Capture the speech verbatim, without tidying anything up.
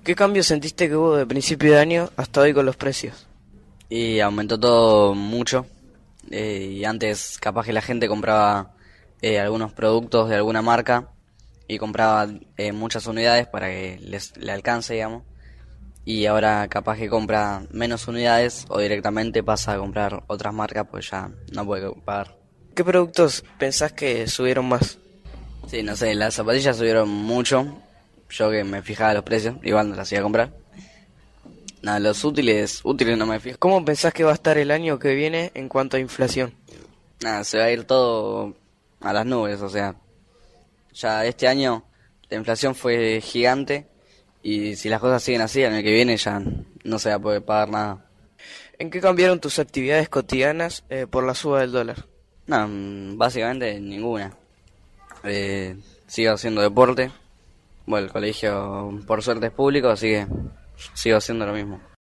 ¿Qué cambio sentiste que hubo de principio de año hasta hoy con los precios? Y aumentó todo mucho. Eh, y antes capaz que la gente compraba eh, algunos productos de alguna marca y compraba eh, muchas unidades para que les le alcance, digamos. Y ahora capaz que compra menos unidades o directamente pasa a comprar otras marcas pues ya no puede pagar. ¿Qué productos pensás que subieron más? Sí, no sé, las zapatillas subieron mucho. Yo que me fijaba los precios, igual no las iba a comprar. Nada, los útiles, útiles no me fijo. ¿Cómo pensás que va a estar el año que viene en cuanto a inflación? Nada, se va a ir todo a las nubes, o sea, ya este año la inflación fue gigante y si las cosas siguen así, el año que viene ya no se va a poder pagar nada. ¿En qué cambiaron tus actividades cotidianas eh, por la suba del dólar? No, mm, básicamente ninguna. Eh, sigo haciendo deporte. Bueno, el colegio por suerte es público, así que sigo haciendo lo mismo.